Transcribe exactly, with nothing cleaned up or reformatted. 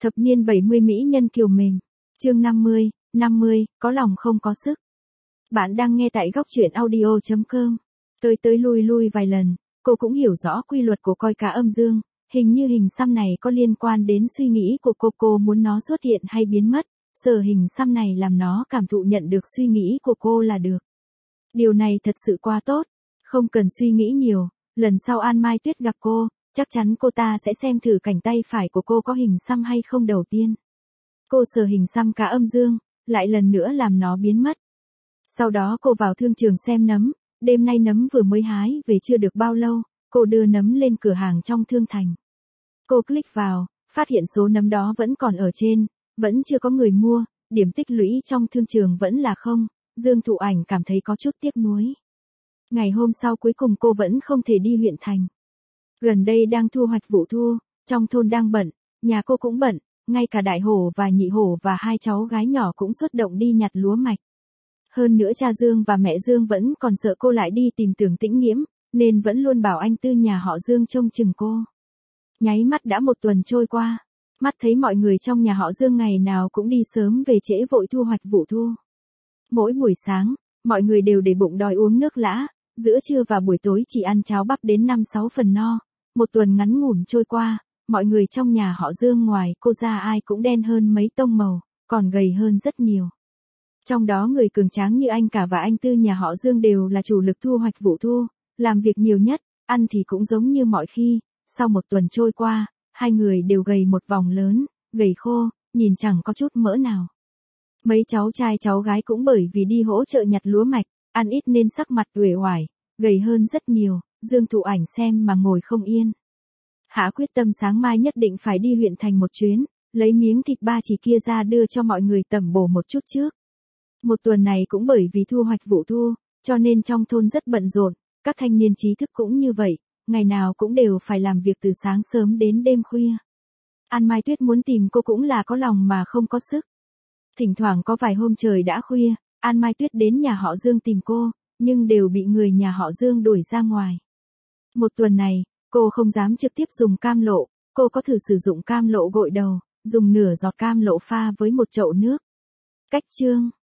Thập niên bảy mươi mỹ nhân kiều mềm. Chương năm mươi, năm mươi, có lòng không có sức. Bạn đang nghe tại góc truyện audio chấm com. Tới tới lui lui vài lần, cô cũng hiểu rõ quy luật của coi cá âm dương, hình như hình xăm này có liên quan đến suy nghĩ của cô, cô muốn nó xuất hiện hay biến mất, sờ hình xăm này làm nó cảm thụ nhận được suy nghĩ của cô là được. Điều này thật sự quá tốt, không cần suy nghĩ nhiều, lần sau An Mai Tuyết gặp cô, chắc chắn cô ta sẽ xem thử cảnh tay phải của cô có hình xăm hay không đầu tiên. Cô sờ hình xăm cá âm dương, lại lần nữa làm nó biến mất. Sau đó cô vào thương trường xem nấm, đêm nay nấm vừa mới hái về chưa được bao lâu, cô đưa nấm lên cửa hàng trong thương thành. Cô click vào, phát hiện số nấm đó vẫn còn ở trên, vẫn chưa có người mua, điểm tích lũy trong thương trường vẫn là không, Dương Thụ Ảnh cảm thấy có chút tiếc nuối. Ngày hôm sau cuối cùng cô vẫn không thể đi huyện thành. Gần đây đang thu hoạch vụ thu, trong thôn đang bận, nhà cô cũng bận, ngay cả đại hổ và nhị hổ và hai cháu gái nhỏ cũng xuất động đi nhặt lúa mạch. Hơn nữa cha Dương và mẹ Dương vẫn còn sợ cô lại đi tìm Tưởng Tĩnh Nghiễm, nên vẫn luôn bảo anh Tư nhà họ Dương trông chừng cô. Nháy mắt đã một tuần trôi qua, mắt thấy mọi người trong nhà họ Dương ngày nào cũng đi sớm về trễ vội thu hoạch vụ thu. Mỗi buổi sáng, mọi người đều để bụng đòi uống nước lã, giữa trưa và buổi tối chỉ ăn cháo bắp đến năm sáu phần no. Một tuần ngắn ngủn trôi qua, mọi người trong nhà họ Dương ngoài cô ra ai cũng đen hơn mấy tông màu, còn gầy hơn rất nhiều. Trong đó người cường tráng như anh cả và anh Tư nhà họ Dương đều là chủ lực thu hoạch vụ thu, làm việc nhiều nhất, ăn thì cũng giống như mọi khi. Sau một tuần trôi qua, hai người đều gầy một vòng lớn, gầy khô, nhìn chẳng có chút mỡ nào. Mấy cháu trai cháu gái cũng bởi vì đi hỗ trợ nhặt lúa mạch, ăn ít nên sắc mặt uể oải, gầy hơn rất nhiều. Dương Thụ Ảnh xem mà ngồi không yên. Hạ quyết tâm sáng mai nhất định phải đi huyện thành một chuyến, lấy miếng thịt ba chỉ kia ra đưa cho mọi người tẩm bổ một chút trước. Một tuần này cũng bởi vì thu hoạch vụ thu, cho nên trong thôn rất bận rộn, các thanh niên trí thức cũng như vậy, ngày nào cũng đều phải làm việc từ sáng sớm đến đêm khuya. An Mai Tuyết muốn tìm cô cũng là có lòng mà không có sức. Thỉnh thoảng có vài hôm trời đã khuya, An Mai Tuyết đến nhà họ Dương tìm cô, nhưng đều bị người nhà họ Dương đuổi ra ngoài. Một tuần này, cô không dám trực tiếp dùng cam lộ, cô có thử sử dụng cam lộ gội đầu, dùng nửa giọt cam lộ pha với một chậu nước. Cách chương